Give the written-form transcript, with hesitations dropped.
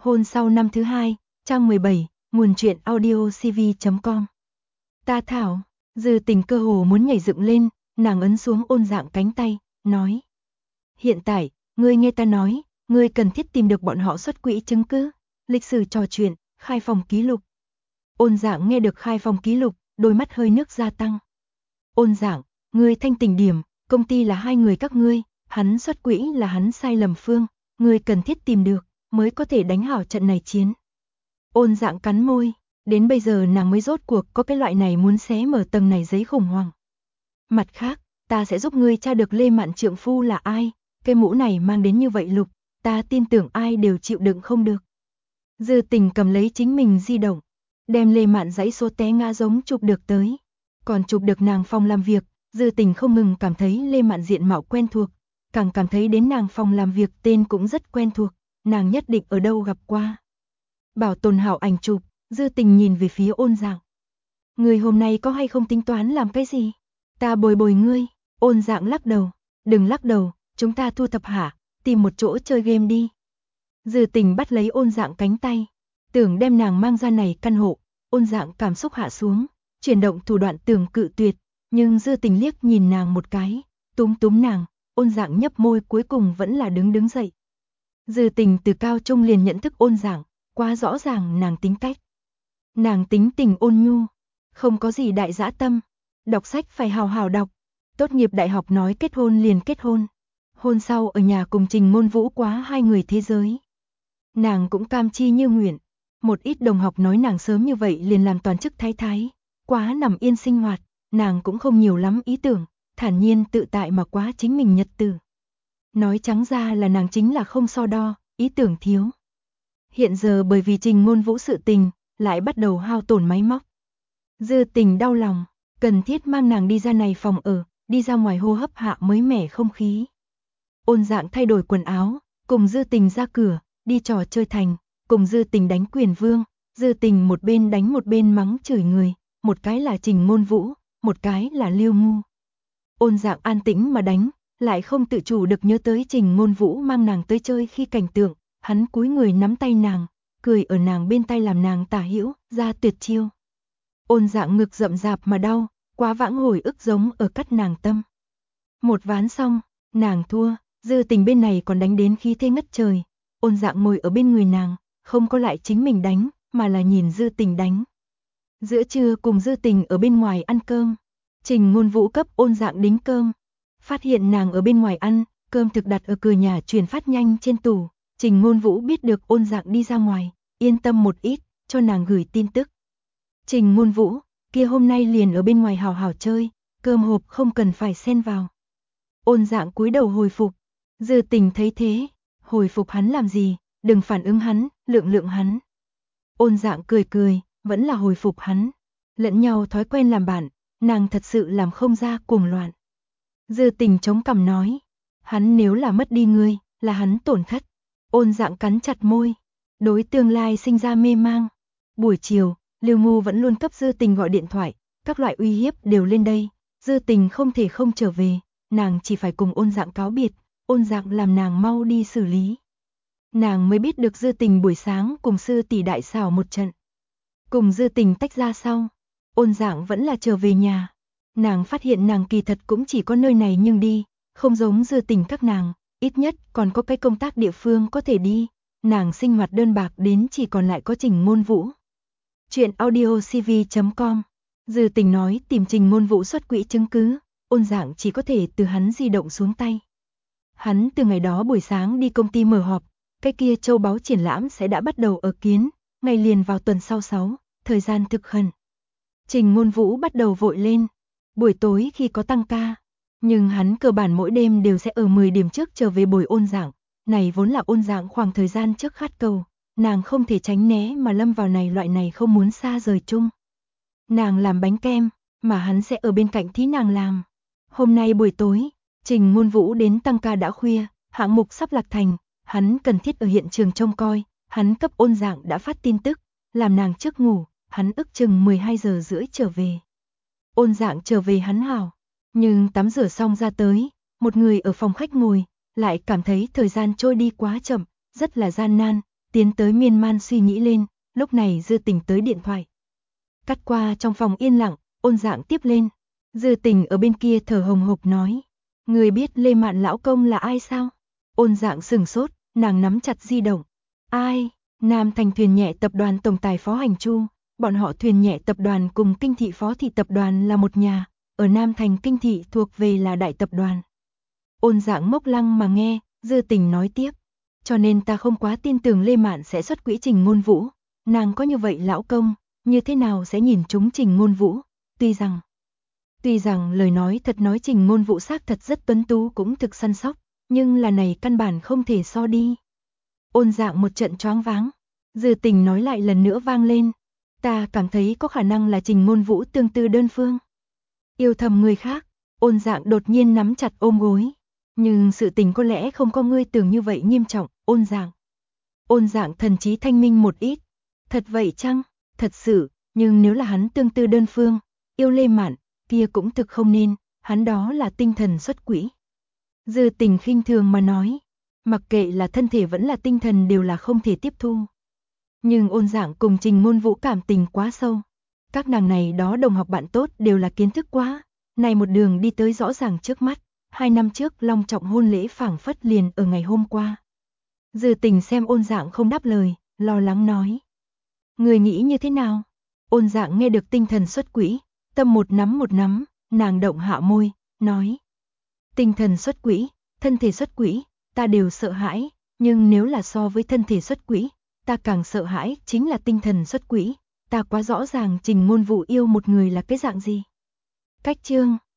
Hôn sau năm thứ 2, trang 17, nguồn truyện audio cv.com. Ta Thảo, Dư Tình cơ hồ muốn nhảy dựng lên, nàng ấn xuống Ôn Dạng cánh tay, nói. Hiện tại, ngươi nghe ta nói, ngươi cần thiết tìm được bọn họ xuất quỹ chứng cứ, lịch sử trò chuyện, khai phòng ký lục. Ôn Dạng nghe được khai phòng ký lục, đôi mắt hơi nước gia tăng. Ôn Dạng, ngươi thanh tỉnh điểm, công ty là hai người các ngươi, hắn xuất quỹ là hắn sai lầm phương, ngươi cần thiết tìm được, mới có thể đánh hảo trận này chiến. Ôn Dạng cắn môi, đến bây giờ nàng mới rốt cuộc có cái loại này muốn xé mở tầng này giấy khủng hoảng. Mặt khác, ta sẽ giúp ngươi tra được Lê Mạn trượng phu là ai, cái mũ này mang đến như vậy lục, ta tin tưởng ai đều chịu đựng không được. Dư Tình cầm lấy chính mình di động, đem Lê Mạn dãy số té ngã giống chụp được tới. Còn chụp được nàng phòng làm việc, Dư Tình không ngừng cảm thấy Lê Mạn diện mạo quen thuộc, càng cảm thấy đến nàng phòng làm việc tên cũng rất quen thuộc, nàng nhất định ở đâu gặp qua. Bảo tồn hảo ảnh chụp, Dư Tình nhìn về phía Ôn Dạng. Ngươi hôm nay có hay không tính toán làm cái gì? Ta bồi bồi ngươi. Ôn Dạng lắc đầu. Đừng lắc đầu, chúng ta thu thập hả, tìm một chỗ chơi game đi. Dư Tình bắt lấy Ôn Dạng cánh tay, tưởng đem nàng mang ra này căn hộ. Ôn Dạng cảm xúc hạ xuống, chuyển động thủ đoạn tưởng cự tuyệt, nhưng Dư Tình liếc nhìn nàng một cái, túm túm nàng. Ôn Dạng nhấp môi cuối cùng vẫn là đứng dậy. Dư Tình từ cao trung liền nhận thức Ôn Dạng, quá rõ ràng nàng tính cách. Nàng tính tình ôn nhu, không có gì đại dã tâm, đọc sách phải hào hào đọc, tốt nghiệp đại học nói kết hôn liền kết hôn, hôn sau ở nhà cùng Trình Môn Vũ quá hai người thế giới. Nàng cũng cam chi như nguyện, một ít đồng học nói nàng sớm như vậy liền làm toàn chức thái thái, quá nằm yên sinh hoạt, nàng cũng không nhiều lắm ý tưởng, thản nhiên tự tại mà quá chính mình nhật tử. Nói trắng ra là nàng chính là không so đo, ý tưởng thiếu. Hiện giờ bởi vì Trình Môn Vũ sự tình, lại bắt đầu hao tổn máy móc. Dư Tình đau lòng, cần thiết mang nàng đi ra này phòng ở, đi ra ngoài hô hấp hạ mới mẻ không khí. Ôn Dạng thay đổi quần áo, cùng Dư Tình ra cửa, đi trò chơi thành, cùng Dư Tình đánh quyền vương. Dư Tình một bên đánh một bên mắng chửi người, một cái là Trình Môn Vũ, một cái là Lưu Ngu. Ôn Dạng an tĩnh mà đánh, lại không tự chủ được nhớ tới Trình Môn Vũ mang nàng tới chơi khi cảnh tượng, hắn cúi người nắm tay nàng, cười ở nàng bên tay làm nàng tả hữu, ra tuyệt chiêu. Ôn Dạng ngực rậm rạp mà đau, quá vãng hồi ức giống ở cắt nàng tâm. Một ván xong, nàng thua, Dư Tình bên này còn đánh đến khí thế ngất trời. Ôn Dạng ngồi ở bên người nàng, không có lại chính mình đánh, mà là nhìn Dư Tình đánh. Giữa trưa cùng Dư Tình ở bên ngoài ăn cơm, Trình Môn Vũ cấp Ôn Dạng đính cơm. Phát hiện nàng ở bên ngoài ăn, cơm thực đặt ở cửa nhà truyền phát nhanh trên tủ. Trình Môn Vũ biết được Ôn Dạng đi ra ngoài, yên tâm một ít, cho nàng gửi tin tức. Trình Môn Vũ, kia hôm nay liền ở bên ngoài hào hào chơi, cơm hộp không cần phải xen vào. Ôn Dạng cúi đầu hồi phục, Dư Tình thấy thế, hồi phục hắn làm gì, đừng phản ứng hắn, lượng hắn. Ôn Dạng cười cười, vẫn là hồi phục hắn, lẫn nhau thói quen làm bạn, nàng thật sự làm không ra cuồng loạn. Dư Tình chống cằm nói, hắn nếu là mất đi ngươi, là hắn tổn thất. Ôn Dạng cắn chặt môi, đối tương lai sinh ra mê mang. Buổi chiều, Lưu Ngu vẫn luôn cấp Dư Tình gọi điện thoại, các loại uy hiếp đều lên đây. Dư Tình không thể không trở về, nàng chỉ phải cùng Ôn Dạng cáo biệt, Ôn Dạng làm nàng mau đi xử lý. Nàng mới biết được Dư Tình buổi sáng cùng sư tỷ đại xảo một trận. Cùng Dư Tình tách ra sau, Ôn Dạng vẫn là trở về nhà. Nàng phát hiện nàng kỳ thật cũng chỉ có nơi này nhưng đi, không giống Dư Tình các nàng, ít nhất còn có cái công tác địa phương có thể đi. Nàng sinh hoạt đơn bạc đến chỉ còn lại có Trình Môn Vũ. Chuyện audio cv.com. Dư Tình nói tìm Trình Môn Vũ xuất quỹ chứng cứ, Ôn Dạng chỉ có thể từ hắn di động xuống tay. Hắn từ ngày đó buổi sáng đi công ty mở họp, cái kia châu báu triển lãm sẽ đã bắt đầu ở kiến, ngày liền vào tuần sau 6, thời gian thực khẩn. Trình Môn Vũ bắt đầu vội lên, buổi tối khi có tăng ca, nhưng hắn cơ bản mỗi đêm đều sẽ ở 10 điểm trước trở về bồi Ôn Dạng. Này vốn là Ôn Dạng khoảng thời gian trước khát cầu, nàng không thể tránh né mà lâm vào này loại này không muốn xa rời chung. Nàng làm bánh kem, mà hắn sẽ ở bên cạnh thí nàng làm. Hôm nay buổi tối, Trình Môn Vũ đến tăng ca đã khuya, hạng mục sắp lạc thành, hắn cần thiết ở hiện trường trông coi, hắn cấp Ôn Dạng đã phát tin tức, làm nàng trước ngủ, hắn ước chừng 12 giờ rưỡi trở về. Ôn Dạng trở về hắn hảo, nhưng tắm rửa xong ra tới, một người ở phòng khách ngồi, lại cảm thấy thời gian trôi đi quá chậm, rất là gian nan, tiến tới miên man suy nghĩ lên, lúc này Dư Tình tới điện thoại. Cắt qua trong phòng yên lặng, Ôn Dạng tiếp lên. Dư Tình ở bên kia thở hồng hộc nói, người biết Lê Mạn lão công là ai sao? Ôn Dạng sừng sốt, nàng nắm chặt di động. Ai? Nam Thành thuyền nhẹ tập đoàn tổng tài Phó Hành Chu, bọn họ thuyền nhẹ tập đoàn cùng Kinh thị Phó thị tập đoàn là một nhà, ở Nam Thành Kinh thị thuộc về là đại tập đoàn. Ôn Dạng ngốc lăng mà nghe, Dư Tình nói tiếp, cho nên ta không quá tin tưởng Lê Mạn sẽ xuất quỹ Trình Ngôn Vũ, nàng có như vậy lão công, như thế nào sẽ nhìn trúng Trình Ngôn Vũ, tuy rằng lời nói thật nói Trình Ngôn Vũ xác thật rất tuấn tú cũng thực săn sóc, nhưng là này căn bản không thể so đi. Ôn Dạng một trận choáng váng, Dư Tình nói lại lần nữa vang lên, ta cảm thấy có khả năng là Trình Ngôn Vũ tương tư đơn phương. Yêu thầm người khác, Ôn Dạng đột nhiên nắm chặt ôm gối. Nhưng sự tình có lẽ không có ngươi tưởng như vậy nghiêm trọng, Ôn Dạng. Ôn Dạng thần trí thanh minh một ít. Thật vậy chăng? Thật sự, nhưng nếu là hắn tương tư đơn phương, yêu Lê Mạn, kia cũng thực không nên, hắn đó là tinh thần xuất quỹ. Dư Tình khinh thường mà nói, mặc kệ là thân thể vẫn là tinh thần đều là không thể tiếp thu. Nhưng Ôn Dạng cùng Trình Ngôn Vũ cảm tình quá sâu. Các nàng này đó đồng học bạn tốt đều là kiến thức quá, này một đường đi tới rõ ràng trước mắt. 2 năm trước long trọng hôn lễ phảng phất liền ở ngày hôm qua. Dư Tình xem Ôn Dạng không đáp lời, lo lắng nói. Người nghĩ như thế nào? Ôn Dạng nghe được tinh thần xuất quỹ, tâm một nắm, nàng động hạ môi, nói. Tinh thần xuất quỹ, thân thể xuất quỹ, ta đều sợ hãi, nhưng nếu là so với thân thể xuất quỹ, ta càng sợ hãi chính là tinh thần xuất quỹ, ta quá rõ ràng Trình Ngôn Vũ yêu một người là cái dạng gì. Cách chương